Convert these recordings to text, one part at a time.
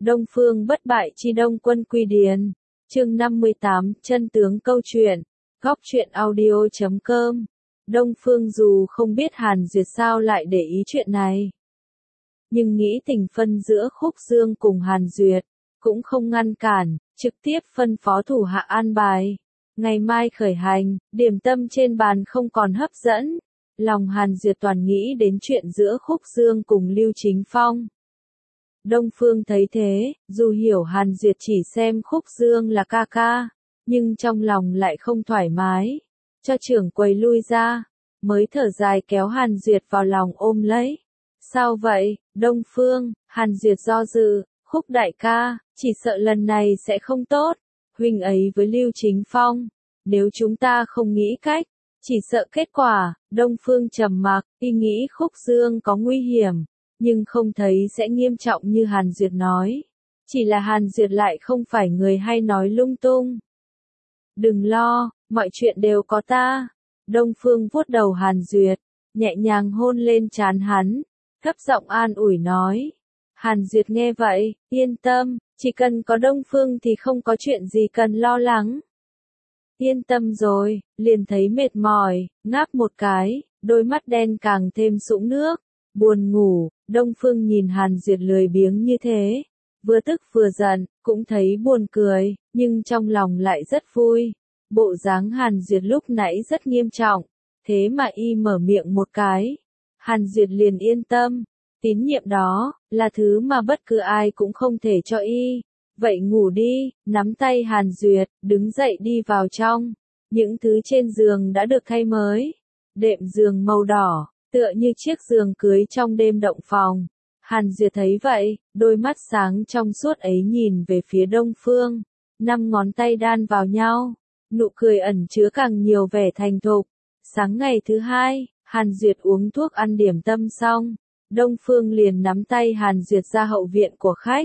Đông Phương bất bại chi Đông Quân Quy Điền. Chương 58, chân tướng câu chuyện. Góc truyện audio.com. Đông Phương dù không biết Hàn Duyệt sao lại để ý chuyện này, nhưng nghĩ tình phân giữa Khúc Dương cùng Hàn Duyệt, cũng không ngăn cản, trực tiếp phân phó thủ hạ an bài. Ngày mai khởi hành, điểm tâm trên bàn không còn hấp dẫn. Lòng Hàn Duyệt toàn nghĩ đến chuyện giữa Khúc Dương cùng Lưu Chính Phong. Đông Phương thấy thế, dù hiểu Hàn Duyệt chỉ xem Khúc Dương là ca ca, nhưng trong lòng lại không thoải mái. Cho trưởng quầy lui ra, mới thở dài kéo Hàn Duyệt vào lòng ôm lấy. Sao vậy, Đông Phương? Hàn Duyệt do dự. Khúc đại ca, chỉ sợ lần này sẽ không tốt. Huynh ấy với Lưu Chính Phong, nếu chúng ta không nghĩ cách, chỉ sợ kết quả. Đông Phương trầm mặc, y nghĩ Khúc Dương có nguy hiểm, nhưng không thấy sẽ nghiêm trọng như Hàn Duyệt nói. Chỉ là Hàn Duyệt lại không phải người hay nói lung tung. Đừng lo, mọi chuyện đều có ta. Đông Phương vuốt đầu Hàn Duyệt, nhẹ nhàng hôn lên trán hắn, thấp giọng an ủi nói. Hàn Duyệt nghe vậy, yên tâm, chỉ cần có Đông Phương thì không có chuyện gì cần lo lắng. Yên tâm rồi, liền thấy mệt mỏi, ngáp một cái, đôi mắt đen càng thêm sũng nước, buồn ngủ. Đông Phương nhìn Hàn Duyệt lười biếng như thế, vừa tức vừa giận, cũng thấy buồn cười, nhưng trong lòng lại rất vui. Bộ dáng Hàn Duyệt lúc nãy rất nghiêm trọng, thế mà y mở miệng một cái, Hàn Duyệt liền yên tâm. Tín nhiệm đó, là thứ mà bất cứ ai cũng không thể cho y. Vậy ngủ đi, nắm tay Hàn Duyệt, đứng dậy đi vào trong. Những thứ trên giường đã được thay mới. Đệm giường màu đỏ, tựa như chiếc giường cưới trong đêm động phòng. Hàn Duyệt thấy vậy, đôi mắt sáng trong suốt ấy nhìn về phía Đông Phương. 5 ngón tay đan vào nhau, nụ cười ẩn chứa càng nhiều vẻ thành thục. Sáng ngày thứ hai, Hàn Duyệt uống thuốc ăn điểm tâm xong, Đông Phương liền nắm tay Hàn Duyệt ra hậu viện của khách.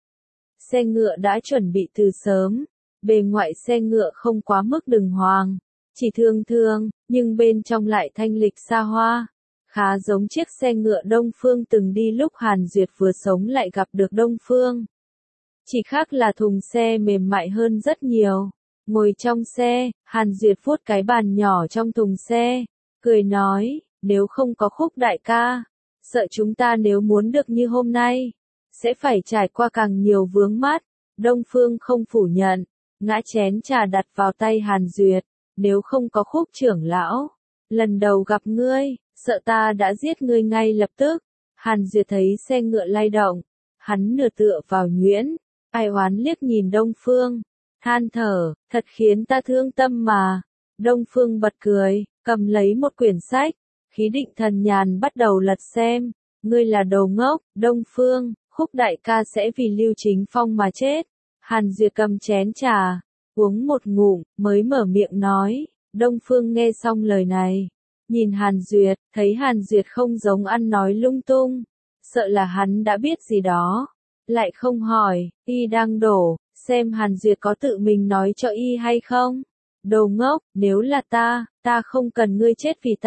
Xe ngựa đã chuẩn bị từ sớm, bề ngoại xe ngựa không quá mức đường hoàng, chỉ thường thường, nhưng bên trong lại thanh lịch xa hoa, khá giống chiếc xe ngựa Đông Phương từng đi lúc Hàn Duyệt vừa sống lại gặp được Đông Phương. Chỉ khác là thùng xe mềm mại hơn rất nhiều. Ngồi trong xe, Hàn Duyệt vuốt cái bàn nhỏ trong thùng xe, cười nói, nếu không có Khúc đại ca, sợ chúng ta nếu muốn được như hôm nay, sẽ phải trải qua càng nhiều vướng mắc. Đông Phương không phủ nhận, ngã chén trà đặt vào tay Hàn Duyệt, nếu không có Khúc trưởng lão, lần đầu gặp ngươi, sợ ta đã giết ngươi ngay lập tức. Hàn Duyệt thấy xe ngựa lay động, hắn nửa tựa vào nhuyễn, ai oán liếc nhìn Đông Phương, than thở, thật khiến ta thương tâm mà. Đông Phương bật cười, cầm lấy một quyển sách, khí định thần nhàn bắt đầu lật xem. Ngươi là đồ ngốc, Đông Phương, Khúc đại ca sẽ vì Lưu Chính Phong mà chết. Hàn Duyệt cầm chén trà, uống một ngụm, mới mở miệng nói. Đông Phương nghe xong lời này, nhìn Hàn Duyệt, thấy Hàn Duyệt không giống ăn nói lung tung, sợ là hắn đã biết gì đó, lại không hỏi, y đang đổ, xem Hàn Duyệt có tự mình nói cho y hay không. Đồ ngốc, nếu là ta không cần ngươi chết vì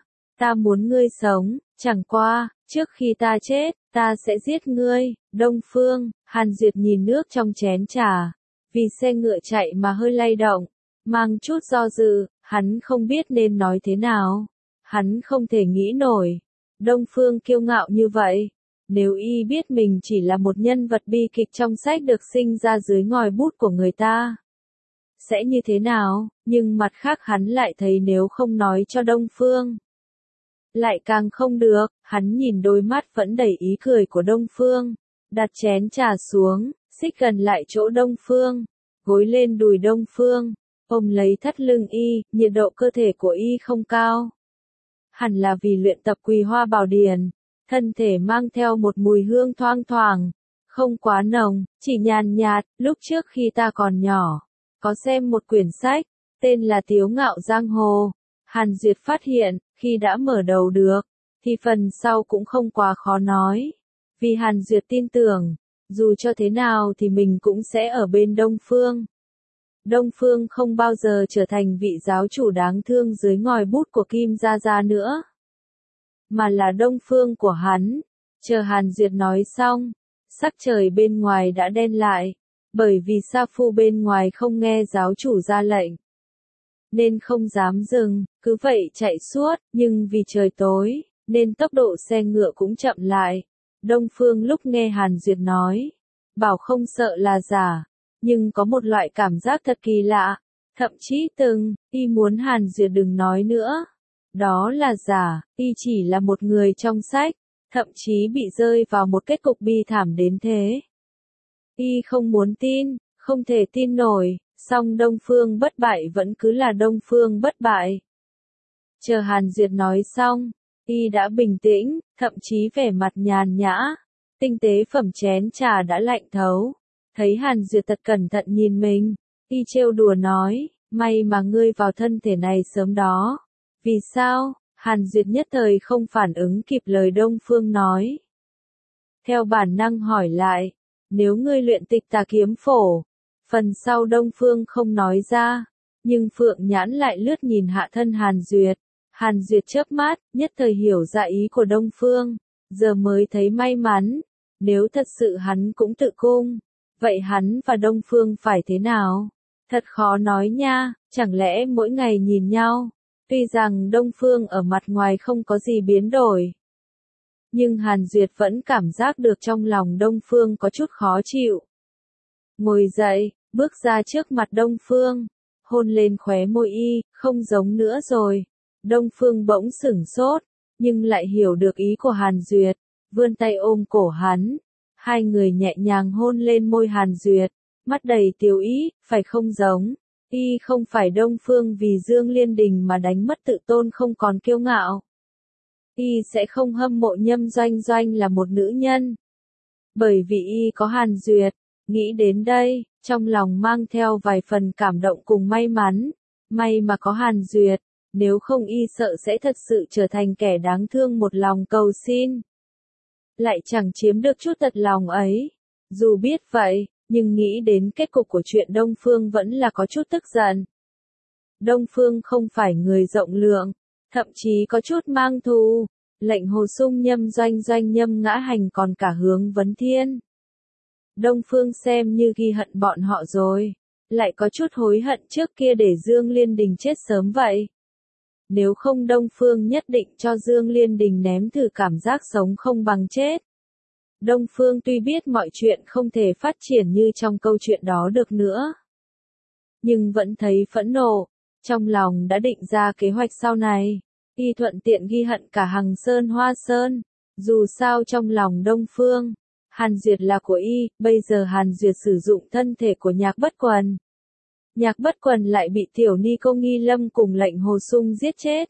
ta muốn ngươi sống, chẳng qua, trước khi ta chết, ta sẽ giết ngươi. Đông Phương, Hàn Duyệt nhìn nước trong chén trà, vì xe ngựa chạy mà hơi lay động, mang chút do dự, hắn không biết nên nói thế nào, hắn không thể nghĩ nổi. Đông Phương kiêu ngạo như vậy, nếu y biết mình chỉ là một nhân vật bi kịch trong sách được sinh ra dưới ngòi bút của người ta, sẽ như thế nào? Nhưng mặt khác hắn lại thấy nếu không nói cho Đông Phương, lại càng không được. Hắn nhìn đôi mắt vẫn đầy ý cười của Đông Phương, đặt chén trà xuống, xích gần lại chỗ Đông Phương, gối lên đùi Đông Phương, ôm lấy thắt lưng y. Nhiệt độ cơ thể của y không cao, hẳn là vì luyện tập Quỳ Hoa Bảo Điển, thân thể mang theo một mùi hương thoang thoảng, không quá nồng, chỉ nhàn nhạt. Lúc trước khi ta còn nhỏ, có xem một quyển sách, tên là Tiếu Ngạo Giang Hồ. Hàn Duyệt phát hiện, khi đã mở đầu được, thì phần sau cũng không quá khó nói. Vì Hàn Duyệt tin tưởng, dù cho thế nào thì mình cũng sẽ ở bên Đông Phương. Đông Phương không bao giờ trở thành vị giáo chủ đáng thương dưới ngòi bút của Kim Gia Gia nữa, mà là Đông Phương của hắn. Chờ Hàn Duyệt nói xong, Sắc trời bên ngoài đã đen lại, bởi vì Sa Phu bên ngoài không nghe giáo chủ ra lệnh, nên không dám dừng, cứ vậy chạy suốt, nhưng vì trời tối, nên tốc độ xe ngựa cũng chậm lại. Đông Phương lúc nghe Hàn Duyệt nói, bảo không sợ là giả, nhưng có một loại cảm giác thật kỳ lạ, thậm chí y muốn Hàn Duyệt đừng nói nữa. Đó là giả, y chỉ là một người trong sách, thậm chí bị rơi vào một kết cục bi thảm đến thế. Y không muốn tin, không thể tin nổi, song Đông Phương bất bại vẫn cứ là Đông Phương bất bại. Chờ Hàn Duyệt nói xong, y đã bình tĩnh, thậm chí vẻ mặt nhàn nhã, tinh tế phẩm chén trà đã lạnh thấu. Thấy Hàn Duyệt thật cẩn thận nhìn mình, y trêu đùa nói, may mà ngươi vào thân thể này sớm đó. Vì sao? Hàn Duyệt nhất thời không phản ứng kịp lời Đông Phương nói. Theo bản năng hỏi lại, nếu ngươi luyện tịch tà kiếm phổ, phần sau Đông Phương không nói ra, nhưng Phượng Nhãn lại lướt nhìn hạ thân Hàn Duyệt. Hàn Duyệt chớp mắt, nhất thời hiểu ra ý của Đông Phương, giờ mới thấy may mắn, nếu thật sự hắn cũng tự cung, vậy hắn và Đông Phương phải thế nào? Thật khó nói nha, chẳng lẽ mỗi ngày nhìn nhau, tuy rằng Đông Phương ở mặt ngoài không có gì biến đổi, nhưng Hàn Duyệt vẫn cảm giác được trong lòng Đông Phương có chút khó chịu. Ngồi dậy, bước ra trước mặt Đông Phương, hôn lên khóe môi y, không giống nữa rồi. Đông Phương bỗng sửng sốt, nhưng lại hiểu được ý của Hàn Duyệt, vươn tay ôm cổ hắn. Hai người nhẹ nhàng hôn lên môi Hàn Duyệt, mắt đầy tiếu ý, phải không giống. Y không phải Đông Phương vì Dương Liên Đình mà đánh mất tự tôn không còn kiêu ngạo. Y sẽ không hâm mộ Nhâm Doanh Doanh là một nữ nhân. Bởi vì y có Hàn Duyệt, nghĩ đến đây, trong lòng mang theo vài phần cảm động cùng may mắn. May mà có Hàn Duyệt, nếu không y sợ sẽ thật sự trở thành kẻ đáng thương một lòng cầu xin. Lại chẳng chiếm được chút thật lòng ấy. Dù biết vậy, nhưng nghĩ đến kết cục của chuyện Đông Phương vẫn là có chút tức giận. Đông Phương không phải người rộng lượng, thậm chí có chút mang thù, lệnh Hồ Sung Nhâm Doanh Doanh Nhâm Ngã Hành còn cả Hướng Vấn Thiên. Đông Phương xem như ghi hận bọn họ rồi, lại có chút hối hận trước kia để Dương Liên Đình chết sớm vậy. Nếu không Đông Phương nhất định cho Dương Liên Đình nếm thử cảm giác sống không bằng chết. Đông Phương tuy biết mọi chuyện không thể phát triển như trong câu chuyện đó được nữa, nhưng vẫn thấy phẫn nộ, trong lòng đã định ra kế hoạch sau này. Y thuận tiện ghi hận cả Hằng Sơn Hoa Sơn, dù sao trong lòng Đông Phương, Hàn Duyệt là của y, bây giờ Hàn Duyệt sử dụng thân thể của Nhạc Bất Quần. Nhạc Bất Quần lại bị Tiểu Ni Cô Nghi Lâm cùng lệnh Hồ Sung giết chết.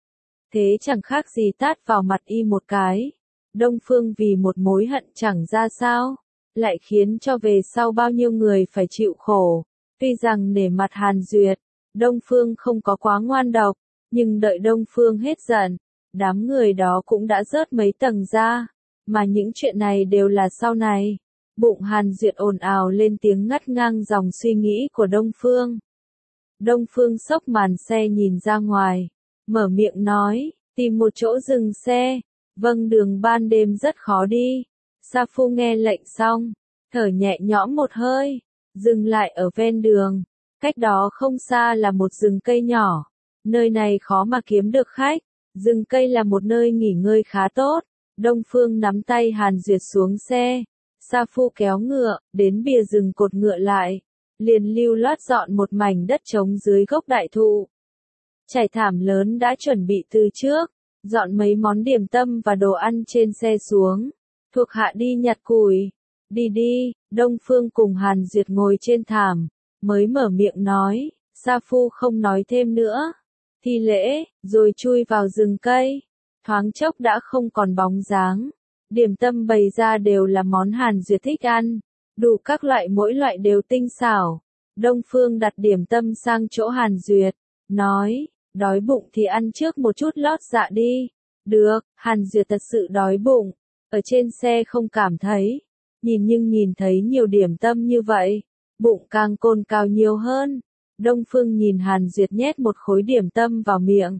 Thế chẳng khác gì tát vào mặt y một cái. Đông Phương vì một mối hận chẳng ra sao, lại khiến cho về sau bao nhiêu người phải chịu khổ. Tuy rằng nể mặt Hàn Duyệt, Đông Phương không có quá ngoan độc, nhưng đợi Đông Phương hết giận, đám người đó cũng đã rớt mấy tầng ra, mà những chuyện này đều là sau này. Bụng Hàn Duyệt ồn ào lên tiếng ngắt ngang dòng suy nghĩ của Đông Phương. Đông Phương xốc màn xe nhìn ra ngoài, mở miệng nói, tìm một chỗ dừng xe. Vâng, đường ban đêm rất khó đi. Sa Phu nghe lệnh xong, thở nhẹ nhõm một hơi, dừng lại ở ven đường. Cách đó không xa là một rừng cây nhỏ. Nơi này khó mà kiếm được khách. Rừng cây là một nơi nghỉ ngơi khá tốt. Đông Phương nắm tay Hàn Duyệt xuống xe. Sa Phu kéo ngựa, đến bìa rừng cột ngựa lại. Liền lưu loát dọn một mảnh đất trống dưới gốc đại thụ. Trải thảm lớn đã chuẩn bị từ trước. Dọn mấy món điểm tâm và đồ ăn trên xe xuống. Thuộc hạ đi nhặt củi. Đi đi, Đông Phương cùng Hàn Duyệt ngồi trên thảm. Mới mở miệng nói, Sa Phu không nói thêm nữa. Thi lễ, rồi chui vào rừng cây. Thoáng chốc đã không còn bóng dáng. Điểm tâm bày ra đều là món Hàn Duyệt thích ăn. Đủ các loại mỗi loại đều tinh xảo. Đông Phương đặt điểm tâm sang chỗ Hàn Duyệt. Nói, đói bụng thì ăn trước một chút lót dạ đi. Được, Hàn Duyệt thật sự đói bụng. Ở trên xe không cảm thấy. Nhưng nhìn thấy nhiều điểm tâm như vậy. Bụng càng cồn cào nhiều hơn. Đông Phương nhìn Hàn Duyệt nhét một khối điểm tâm vào miệng.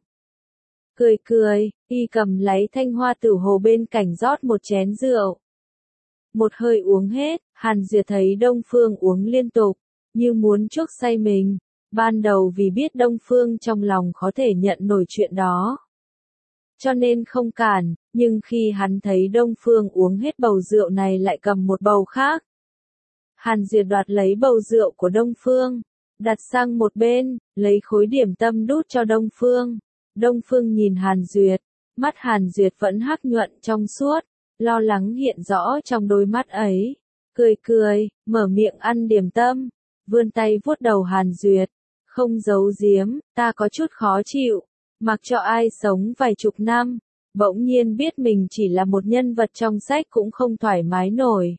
Cười cười, y cầm lấy thanh hoa tử hồ bên cạnh rót một chén rượu. Một hơi uống hết, Hàn Duyệt thấy Đông Phương uống liên tục, như muốn chuốc say mình. Ban đầu vì biết Đông Phương trong lòng khó thể nhận nổi chuyện đó, cho nên không cản, nhưng khi hắn thấy Đông Phương uống hết bầu rượu này lại cầm một bầu khác. Hàn Duyệt đoạt lấy bầu rượu của Đông Phương, đặt sang một bên, lấy khối điểm tâm đút cho Đông Phương. Đông Phương nhìn Hàn Duyệt, mắt Hàn Duyệt vẫn hắc nhuận trong suốt, lo lắng hiện rõ trong đôi mắt ấy. Cười cười, mở miệng ăn điểm tâm, vươn tay vuốt đầu Hàn Duyệt, không giấu giếm, ta có chút khó chịu, mặc cho ai sống vài chục năm, bỗng nhiên biết mình chỉ là một nhân vật trong sách cũng không thoải mái nổi.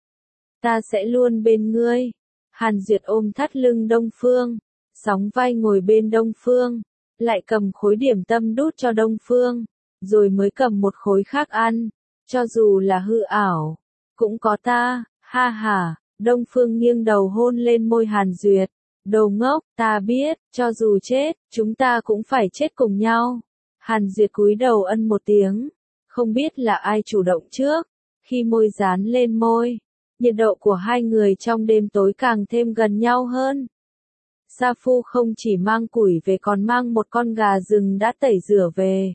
Ta sẽ luôn bên ngươi. Hàn Duyệt ôm thắt lưng Đông Phương, sóng vai ngồi bên Đông Phương, lại cầm khối điểm tâm đút cho Đông Phương, rồi mới cầm một khối khác ăn, cho dù là hư ảo, cũng có ta, ha ha. Đông Phương nghiêng đầu hôn lên môi Hàn Duyệt, đồ ngốc, ta biết, cho dù chết, chúng ta cũng phải chết cùng nhau. Hàn Duyệt cúi đầu ân một tiếng, không biết là ai chủ động trước, khi môi dán lên môi, nhiệt độ của hai người trong đêm tối càng thêm gần nhau hơn. Sa Phu không chỉ mang củi về còn mang một con gà rừng đã tẩy rửa về.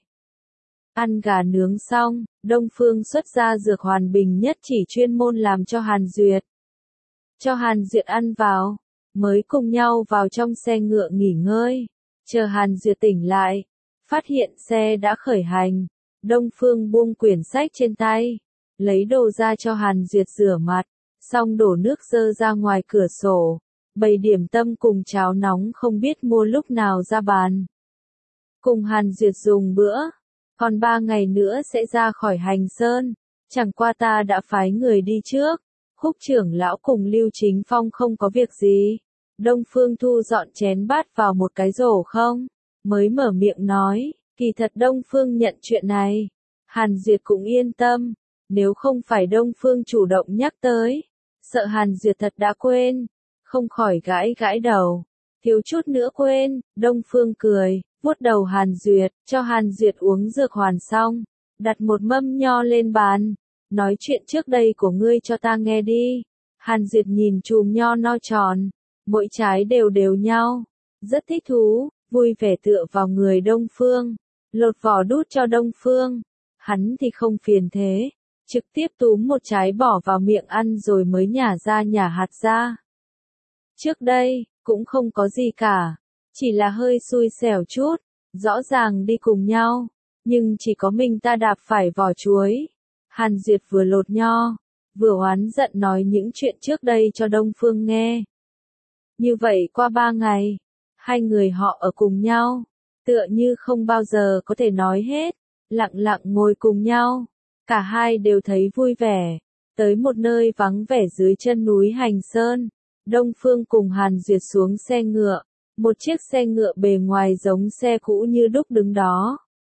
Ăn gà nướng xong, Đông Phương xuất ra dược hoàn bình nhất chỉ chuyên môn làm cho Hàn Duyệt. Cho Hàn Duyệt ăn vào, mới cùng nhau vào trong xe ngựa nghỉ ngơi. Chờ Hàn Duyệt tỉnh lại, phát hiện xe đã khởi hành. Đông Phương buông quyển sách trên tay, lấy đồ ra cho Hàn Duyệt rửa mặt, xong đổ nước dơ ra ngoài cửa sổ, bày điểm tâm cùng cháo nóng không biết mua lúc nào ra bàn. Cùng Hàn Duyệt dùng bữa, còn 3 ngày nữa sẽ ra khỏi Hành Sơn, chẳng qua ta đã phái người đi trước. Khúc trưởng lão cùng Lưu Chính Phong không có việc gì. Đông Phương thu dọn chén bát vào một cái rổ không, mới mở miệng nói, kỳ thật Đông Phương nhận chuyện này. Hàn Duyệt cũng yên tâm, nếu không phải Đông Phương chủ động nhắc tới, sợ Hàn Duyệt thật đã quên, không khỏi gãi gãi đầu, thiếu chút nữa quên. Đông Phương cười, vuốt đầu Hàn Duyệt, cho Hàn Duyệt uống dược hoàn xong, đặt một mâm nho lên bàn. Nói chuyện trước đây của ngươi cho ta nghe đi. Hàn Duyệt nhìn chùm nho no tròn, mỗi trái đều đều nhau, rất thích thú, vui vẻ tựa vào người Đông Phương, lột vỏ đút cho Đông Phương. Hắn thì không phiền thế, trực tiếp túm một trái bỏ vào miệng ăn rồi mới nhả ra nhả hạt ra. Trước đây, cũng không có gì cả, chỉ là hơi xui xẻo chút, rõ ràng đi cùng nhau, nhưng chỉ có mình ta đạp phải vỏ chuối. Hàn Duyệt vừa lột nho, vừa oán giận nói những chuyện trước đây cho Đông Phương nghe. Như vậy qua 3 ngày, hai người họ ở cùng nhau, tựa như không bao giờ có thể nói hết, lặng lặng ngồi cùng nhau, cả hai đều thấy vui vẻ. Tới một nơi vắng vẻ dưới chân núi Hành Sơn, Đông Phương cùng Hàn Duyệt xuống xe ngựa, một chiếc xe ngựa bề ngoài giống xe cũ như đúc đứng đó.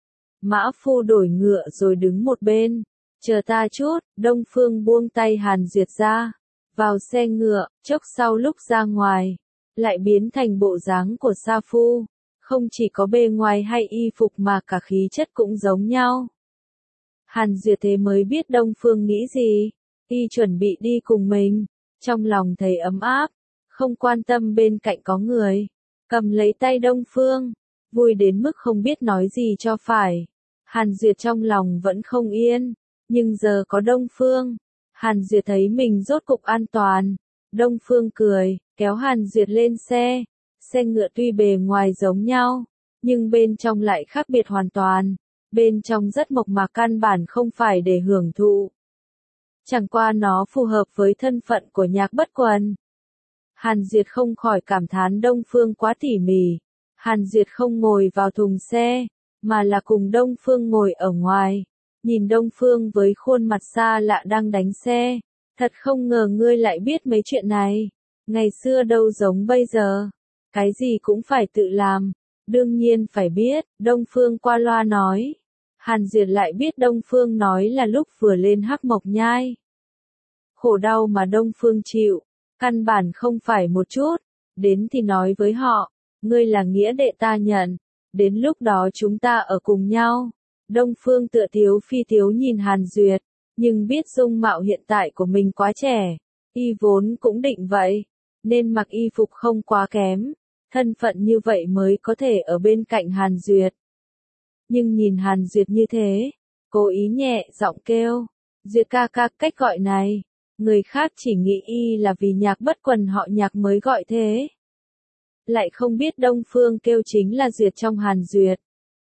Mã phu đổi ngựa rồi đứng một bên. Chờ ta chút, Đông Phương buông tay Hàn Duyệt ra, vào xe ngựa, chốc sau lúc ra ngoài, lại biến thành bộ dáng của Sa Phu, không chỉ có bề ngoài hay y phục mà cả khí chất cũng giống nhau. Hàn Duyệt thế mới biết Đông Phương nghĩ gì, y chuẩn bị đi cùng mình, trong lòng thấy ấm áp, không quan tâm bên cạnh có người, cầm lấy tay Đông Phương, vui đến mức không biết nói gì cho phải. Hàn Duyệt trong lòng vẫn không yên. Nhưng giờ có Đông Phương, Hàn Duyệt thấy mình rốt cục an toàn. Đông Phương cười, kéo Hàn Duyệt lên xe. Xe ngựa tuy bề ngoài giống nhau, nhưng bên trong lại khác biệt hoàn toàn. Bên trong rất mộc mạc, căn bản không phải để hưởng thụ. Chẳng qua nó phù hợp với thân phận của Nhạc Bất Quần. Hàn Duyệt không khỏi cảm thán Đông Phương quá tỉ mỉ. Hàn Duyệt không ngồi vào thùng xe, mà là cùng Đông Phương ngồi ở ngoài. Nhìn Đông Phương với khuôn mặt xa lạ đang đánh xe, thật không ngờ ngươi lại biết mấy chuyện này. Ngày xưa đâu giống bây giờ, cái gì cũng phải tự làm, đương nhiên phải biết. Đông Phương qua loa nói. Hàn Duyệt lại biết Đông Phương nói là lúc vừa lên Hắc Mộc Nhai. Khổ đau mà Đông Phương chịu, căn bản không phải một chút, đến thì nói với họ, ngươi là nghĩa đệ ta nhận, đến lúc đó chúng ta ở cùng nhau. Đông Phương tựa thiếu phi thiếu nhìn Hàn Duyệt, Nhưng biết dung mạo hiện tại của mình quá trẻ, y vốn cũng định vậy, nên mặc y phục không quá kém, thân phận như vậy mới có thể ở bên cạnh Hàn Duyệt. Nhưng nhìn Hàn Duyệt như thế, cố ý nhẹ giọng kêu, Duyệt ca ca, cách gọi này, người khác chỉ nghĩ y là vì Nhạc Bất Quần họ Nhạc mới gọi thế. Lại không biết Đông Phương kêu chính là Duyệt trong Hàn Duyệt.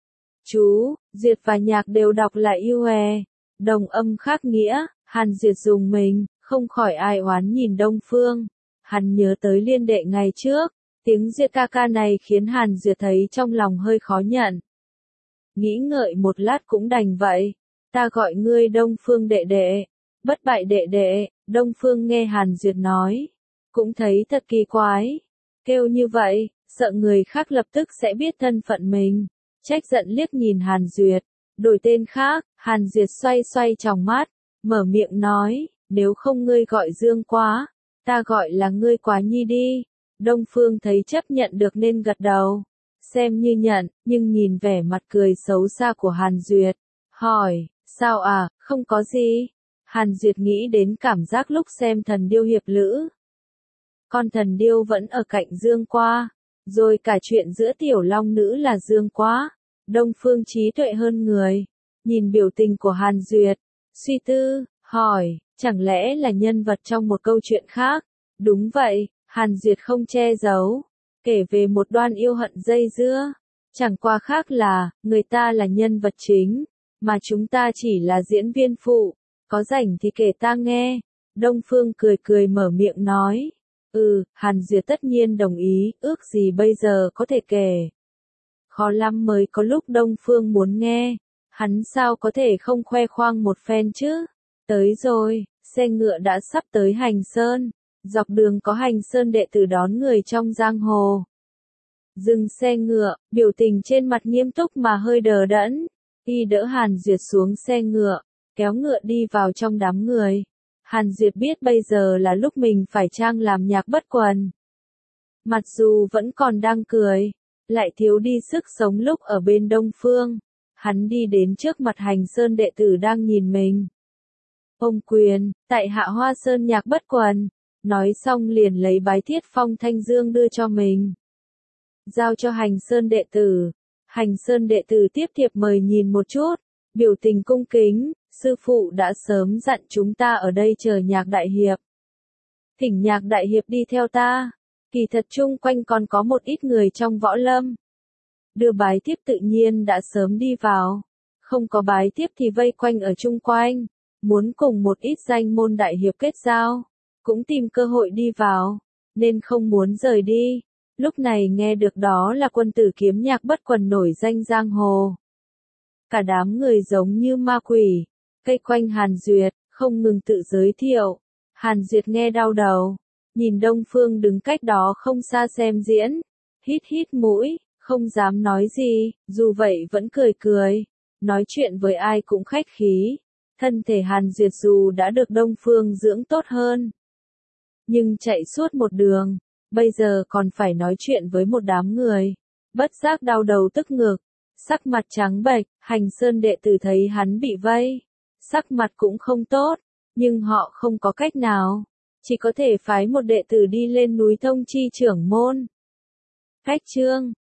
Chú, Duyệt và Nhạc đều đọc là yêu hòe, đồng âm khác nghĩa, Hàn Duyệt dùng mình, không khỏi ai oán nhìn Đông Phương. Hắn nhớ tới liên đệ ngày trước, tiếng Duyệt ca ca này khiến Hàn Duyệt thấy trong lòng hơi khó nhận. Nghĩ ngợi một lát cũng đành vậy, ta gọi ngươi Đông Phương đệ đệ, bất bại đệ đệ. Đông Phương nghe Hàn Duyệt nói, cũng thấy thật kỳ quái, kêu như vậy, sợ người khác lập tức sẽ biết thân phận mình, trách giận liếc nhìn Hàn Duyệt, đổi tên khác. Hàn Duyệt xoay xoay tròng mắt, mở miệng nói, nếu không ngươi gọi Dương Quá, ta gọi là ngươi Quá Nhi đi. Đông Phương thấy chấp nhận được nên gật đầu, xem như nhận, nhưng nhìn vẻ mặt cười xấu xa của Hàn Duyệt, hỏi, sao à, không có gì. Hàn Duyệt nghĩ đến cảm giác lúc xem Thần Điêu Hiệp Lữ. Con thần điêu vẫn ở cạnh Dương Quá, rồi cả chuyện giữa tiểu long nữ là Dương Quá. Đông Phương trí tuệ hơn người, nhìn biểu tình của Hàn Duyệt, suy tư, hỏi, chẳng lẽ là nhân vật trong một câu chuyện khác? Đúng vậy, Hàn Duyệt không che giấu, kể về một đoan yêu hận dây dưa. Chẳng qua khác là, người ta là nhân vật chính, mà chúng ta chỉ là diễn viên phụ, có rảnh thì kể ta nghe. Đông Phương cười cười mở miệng nói, Hàn Duyệt tất nhiên đồng ý, ước gì bây giờ có thể kể. Khó lắm mới có lúc Đông Phương muốn nghe, hắn sao có thể không khoe khoang một phen chứ. Tới rồi, xe ngựa đã sắp tới Hành Sơn, dọc đường có Hành Sơn đệ tử đón người trong giang hồ. Dừng xe ngựa, biểu tình trên mặt nghiêm túc mà hơi đờ đẫn, y đỡ Hàn Duyệt xuống xe ngựa, kéo ngựa đi vào trong đám người. Hàn Duyệt biết bây giờ là lúc mình phải trang làm Nhạc Bất Quần. Mặc dù vẫn còn đang cười, lại thiếu đi sức sống lúc ở bên Đông Phương. Hắn đi đến trước mặt Hành Sơn đệ tử đang nhìn mình. Ông quyền, tại Hạ Hoa Sơn Nhạc Bất Quần. Nói xong liền lấy bái Thiết Phong Thanh Dương đưa cho mình. Giao cho Hành Sơn đệ tử. Hành Sơn đệ tử tiếp thiệp mời nhìn một chút, biểu tình cung kính, sư phụ đã sớm dặn chúng ta ở đây chờ Nhạc đại hiệp. Thỉnh Nhạc đại hiệp đi theo ta. Kỳ thật chung quanh còn có một ít người trong võ lâm. Đưa bái tiếp tự nhiên đã sớm đi vào. Không có bái tiếp thì vây quanh ở chung quanh. Muốn cùng một ít danh môn đại hiệp kết giao. Cũng tìm cơ hội đi vào. Nên không muốn rời đi. Lúc này nghe được đó là quân tử kiếm Nhạc Bất Quần nổi danh giang hồ. Cả đám người giống như ma quỷ. Cây quanh Hàn Duyệt, không ngừng tự giới thiệu. Hàn Duyệt nghe đau đầu. Nhìn Đông Phương đứng cách đó không xa xem diễn. Hít hít mũi, không dám nói gì, dù vậy vẫn cười cười. Nói chuyện với ai cũng khách khí. Thân thể Hàn Duyệt dù đã được Đông Phương dưỡng tốt hơn. Nhưng chạy suốt một đường, bây giờ còn phải nói chuyện với một đám người. Bất giác đau đầu tức ngực, sắc mặt trắng bệch. Hành Sơn đệ tử thấy hắn bị vây, sắc mặt cũng không tốt, nhưng họ không có cách nào. Chỉ có thể phái một đệ tử đi lên núi thông chi trưởng môn. Cách chương